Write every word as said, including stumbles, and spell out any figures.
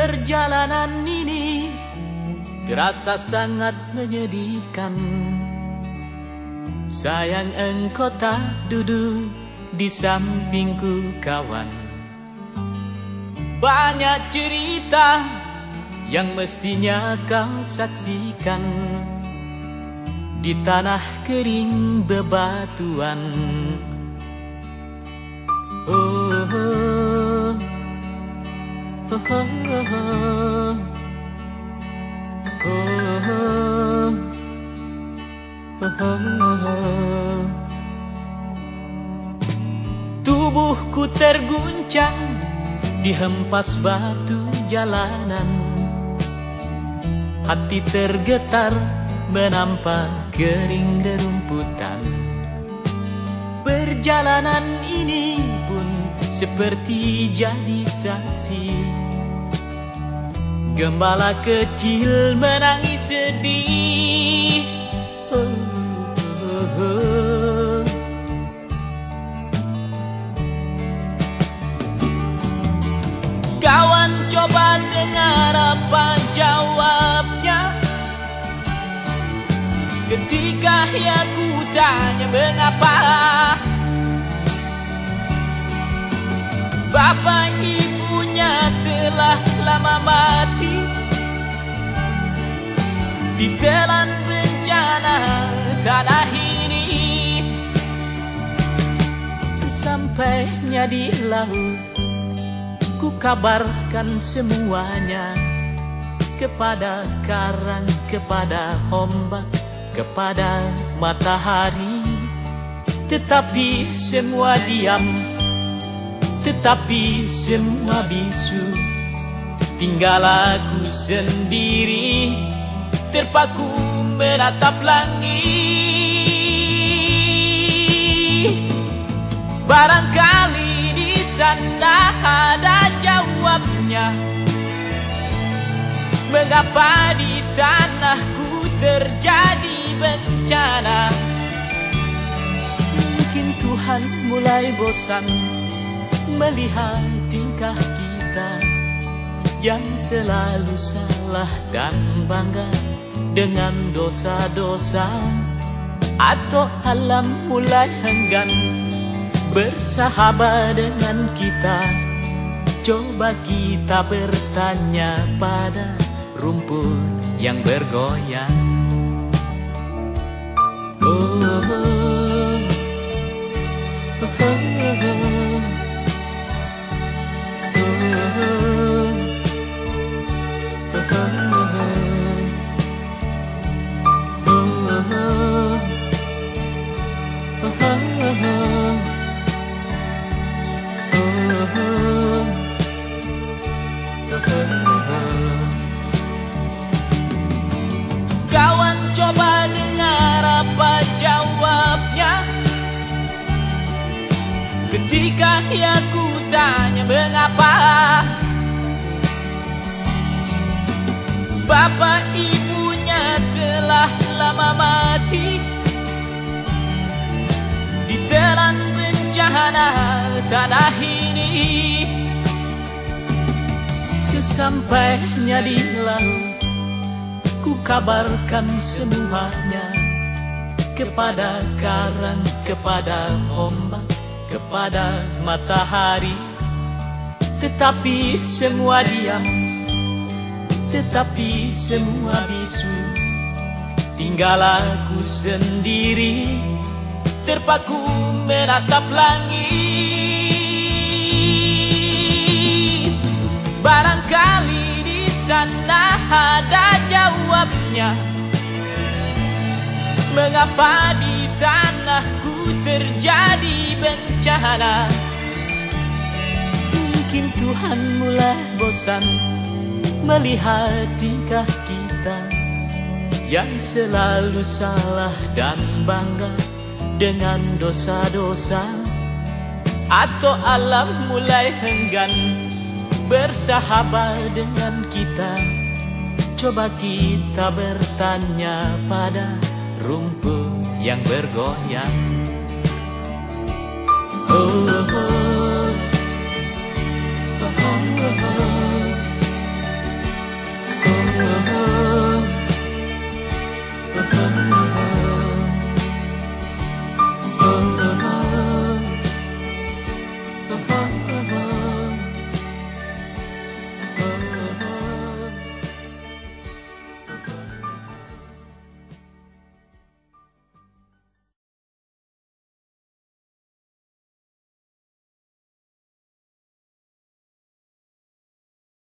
Perjalanan ini terasa sangat menyedihkan. Sayang engkau tak duduk di sampingku kawan. Banyak cerita yang mestinya kau saksikan di tanah kering bebatuan. Oh, oh, oh, oh, oh, oh, oh, oh. Tubuhku terguncang dihempas batu jalanan. Hati tergetar menampak kering rerumputan. Perjalanan ini pun seperti jadi saksi. Gembala kecil menangis sedih. Oh, oh, oh. Kawan, coba dengar apa jawabnya ketika ia ku tanya mengapa bapak ibunya telah lama mati ditelan bencana tanah ini. Sesampainya di laut, ku kabarkan semuanya kepada karang, kepada ombak, kepada matahari. Tetapi semua diam, tetapi semua bisu. Tinggal aku sendiri terpaku menatap langit. Barangkali di sana ada jawabnya, mengapa di tanahku terjadi bencana. Mungkin Tuhan mulai bosan melihat tingkah kita yang selalu salah dan bangga dengan dosa-dosa. Atau alam mulai enggan bersahabat dengan kita. Coba kita bertanya pada rumput yang bergoyang. Oh, oh, oh, oh, oh. Kawan, coba dengar apa jawabnya ketika ia ku tanya mengapa bapak ibunya telah lama mati ditelan bencana tanah ini. Sesampainya di laut, ku kabarkan semuanya kepada karang, kepada ombak, kepada matahari. Tetapi semua diam, tetapi semua bisu. Tinggal aku sendiri terpaku menatap langit. Barangkali di sana ada jawabnya, mengapa di tanahku terjadi bencana. Mungkin Tuhan mulai bosan melihat tingkah kita yang selalu salah dan bangga dengan dosa-dosa. Atau alam mulai enggan bersahabat dengan kita. Coba kita bertanya pada rumput yang bergoyang.